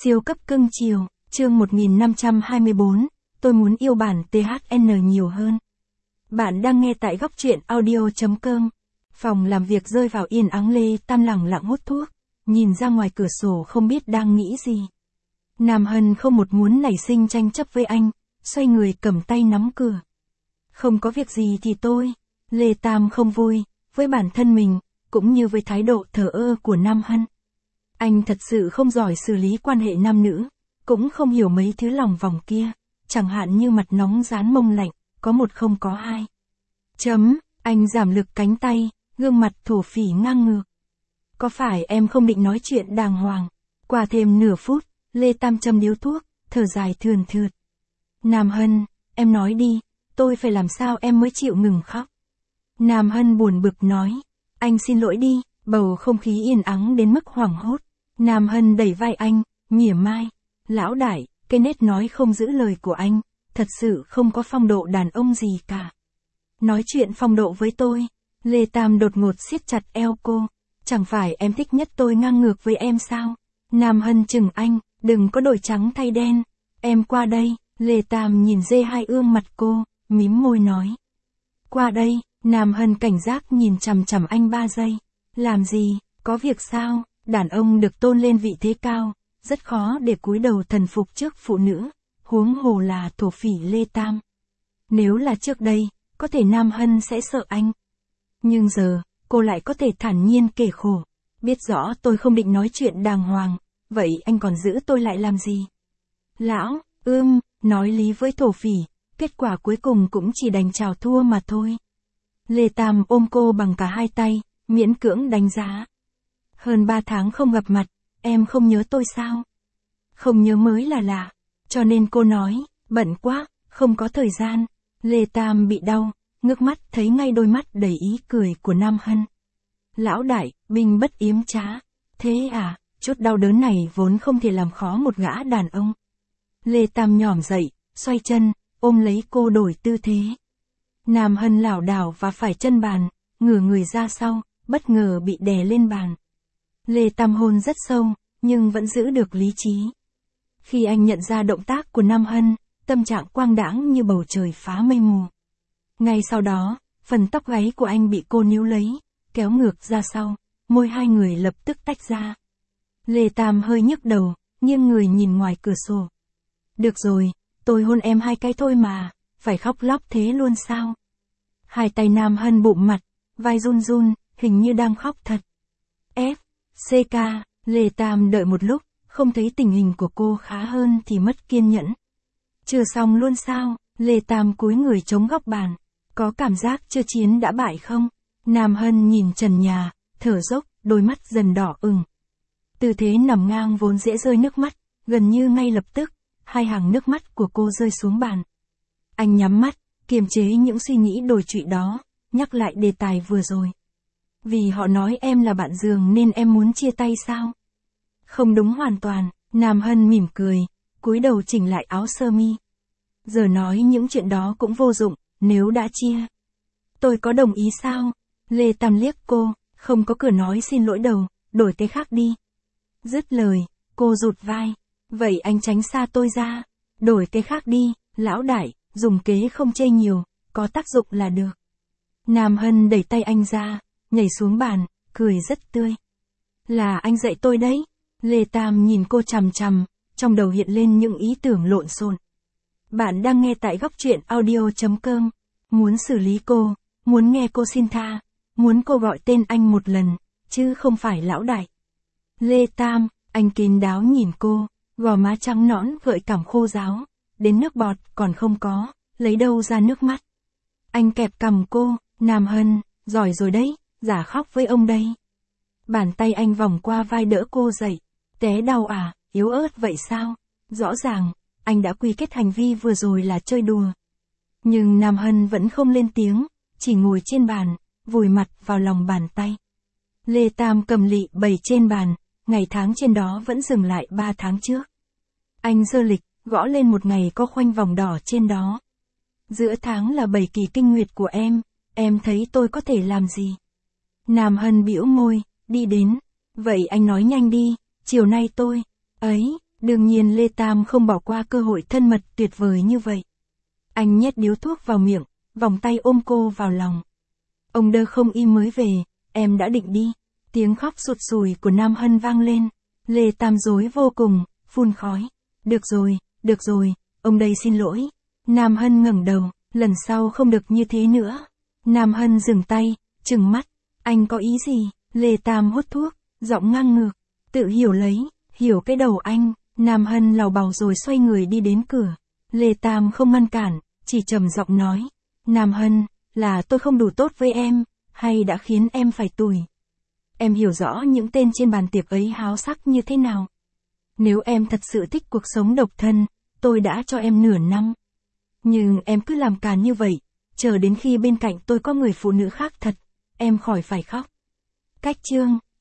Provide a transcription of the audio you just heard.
Siêu cấp cưng chiều, chương 1524, tôi muốn yêu bản THN nhiều hơn. Bạn đang nghe tại góc truyện audio.com. Phòng làm việc rơi vào yên ắng, Lê Tam lẳng lặng hút thuốc, nhìn ra ngoài cửa sổ không biết đang nghĩ gì. Nam Hân không một muốn nảy sinh tranh chấp với anh, xoay người cầm tay nắm cửa. Không có việc gì thì tôi. Lê Tam không vui, với bản thân mình, cũng như với thái độ thờ ơ của Nam Hân. Anh thật sự không giỏi xử lý quan hệ nam nữ, cũng không hiểu mấy thứ lòng vòng kia, chẳng hạn như mặt nóng rán mông lạnh, có một không có hai. Anh giảm lực cánh tay, gương mặt thổ phỉ ngang ngược. Có phải em không định nói chuyện đàng hoàng? Qua thêm nửa phút, Lê Tam châm điếu thuốc, thở dài thườn thượt. Nam Hân, em nói đi, tôi phải làm sao em mới chịu ngừng khóc? Nam Hân buồn bực nói, anh xin lỗi đi. Bầu không khí yên ắng đến mức hoảng hốt. Nam Hân đẩy vai anh, mỉa mai. Lão đại, cái nết nói không giữ lời của anh, thật sự không có phong độ đàn ông gì cả. Nói chuyện phong độ với tôi. Lê Tam đột ngột siết chặt eo cô. Chẳng phải em thích nhất tôi ngang ngược với em sao? Nam Hân chừng anh, đừng có đổi trắng thay đen. Em qua đây. Lê Tam nhìn dê hai ương mặt cô, mím môi nói. Qua đây. Nam Hân cảnh giác nhìn chằm chằm anh 3 giây. Làm gì, có việc sao? Đàn ông được tôn lên vị thế cao, rất khó để cúi đầu thần phục trước phụ nữ, huống hồ là thổ phỉ Lê Tam. Nếu là trước đây, có thể Nam Hân sẽ sợ anh. Nhưng giờ, cô lại có thể thản nhiên kể khổ. Biết rõ tôi không định nói chuyện đàng hoàng, vậy anh còn giữ tôi lại làm gì? Lão, nói lý với thổ phỉ, kết quả cuối cùng cũng chỉ đành chào thua mà thôi. Lê Tam ôm cô bằng cả hai tay, miễn cưỡng đánh giá. Hơn 3 tháng không gặp mặt, em không nhớ tôi sao? Không nhớ mới là lạ. Cho nên cô nói, bận quá, không có thời gian. Lê Tam bị đau, ngước mắt thấy ngay đôi mắt đầy ý cười của Nam Hân. Lão đại, binh bất yếm trá. Thế à, chút đau đớn này vốn không thể làm khó một gã đàn ông. Lê Tam nhỏm dậy, xoay chân, ôm lấy cô đổi tư thế. Nam Hân lảo đảo và phải chân bàn, ngửa người ra sau, bất ngờ bị đè lên bàn. Lê Tam hôn rất sâu, nhưng vẫn giữ được lý trí. Khi anh nhận ra động tác của Nam Hân, tâm trạng quang đãng như bầu trời phá mây mù. Ngay sau đó, phần tóc gáy của anh bị cô níu lấy, kéo ngược ra sau, môi hai người lập tức tách ra. Lê Tam hơi nhức đầu, nghiêng người nhìn ngoài cửa sổ. Được rồi, tôi hôn em 2 cái thôi mà, phải khóc lóc thế luôn sao? Hai tay Nam Hân bụm mặt, vai run run, hình như đang khóc thật. CK, Lê Tam đợi một lúc, không thấy tình hình của cô khá hơn thì mất kiên nhẫn. Chưa xong luôn sao? Lê Tam cúi người chống góc bàn. Có cảm giác chưa chiến đã bại không? Nam Hân nhìn trần nhà, thở dốc, đôi mắt dần đỏ ửng. Tư thế nằm ngang vốn dễ rơi nước mắt, gần như ngay lập tức, 2 hàng nước mắt của cô rơi xuống bàn. Anh nhắm mắt, kiềm chế những suy nghĩ đồi trụy đó, nhắc lại đề tài vừa rồi. Vì họ nói em là bạn giường nên em muốn chia tay sao? Không đúng hoàn toàn. Nam Hân mỉm cười, cúi đầu chỉnh lại áo sơ mi. Giờ nói những chuyện đó cũng vô dụng, nếu đã chia. Tôi có đồng ý sao? Lê Tam liếc cô, không có cửa nói xin lỗi đâu, đổi cái khác đi. Dứt lời, cô rụt vai. Vậy anh tránh xa tôi ra. Đổi cái khác đi, lão đại, dùng kế không chê nhiều, có tác dụng là được. Nam Hân đẩy tay anh ra, nhảy xuống bàn, cười rất tươi. Là anh dạy tôi đấy. Lê Tam nhìn cô chằm chằm, trong đầu hiện lên những ý tưởng lộn xộn. Bạn đang nghe tại góc truyện audio.com. Muốn xử lý cô, muốn nghe cô xin tha, muốn cô gọi tên anh một lần, chứ không phải lão đại. Lê Tam, anh kín đáo nhìn cô, gò má trắng nõn gợi cảm khô ráo, đến nước bọt còn không có, lấy đâu ra nước mắt. Anh kẹp cằm cô, Nam Hân, giỏi rồi đấy, giả khóc với ông đây. Bàn tay anh vòng qua vai đỡ cô dậy. Té đau à, yếu ớt vậy sao? Rõ ràng, anh đã quy kết hành vi vừa rồi là chơi đùa. Nhưng Nam Hân vẫn không lên tiếng, chỉ ngồi trên bàn, vùi mặt vào lòng bàn tay. Lê Tam cầm lị bày trên bàn, ngày tháng trên đó vẫn dừng lại 3 tháng trước. Anh giơ lịch, gõ lên một ngày có khoanh vòng đỏ trên đó. Giữa tháng là 7 kỳ kinh nguyệt của em thấy tôi có thể làm gì? Nam Hân bĩu môi, đi đến. Vậy anh nói nhanh đi, chiều nay tôi, Đương nhiên Lê Tam không bỏ qua cơ hội thân mật tuyệt vời như vậy. Anh nhét điếu thuốc vào miệng, vòng tay ôm cô vào lòng. Ông đơ không im mới về, em đã định đi. Tiếng khóc sụt sùi của Nam Hân vang lên. Lê Tam rối vô cùng, phun khói. Được rồi, ông đây xin lỗi. Nam Hân ngẩng đầu, lần sau không được như thế nữa. Nam Hân dừng tay, trừng mắt. Anh có ý gì? Lê Tam hút thuốc, giọng ngang ngược. Tự hiểu cái đầu anh. Nam Hân lảo bào rồi xoay người đi đến cửa. Lê Tam không ngăn cản, chỉ trầm giọng nói. Nam Hân, là tôi không đủ tốt với em, hay đã khiến em phải tủi? Em hiểu rõ những tên trên bàn tiệc ấy háo sắc như thế nào. Nếu em thật sự thích cuộc sống độc thân, tôi đã cho em nửa năm. Nhưng em cứ làm càn như vậy, chờ đến khi bên cạnh tôi có người phụ nữ khác thật, em khỏi phải khóc. Cách chương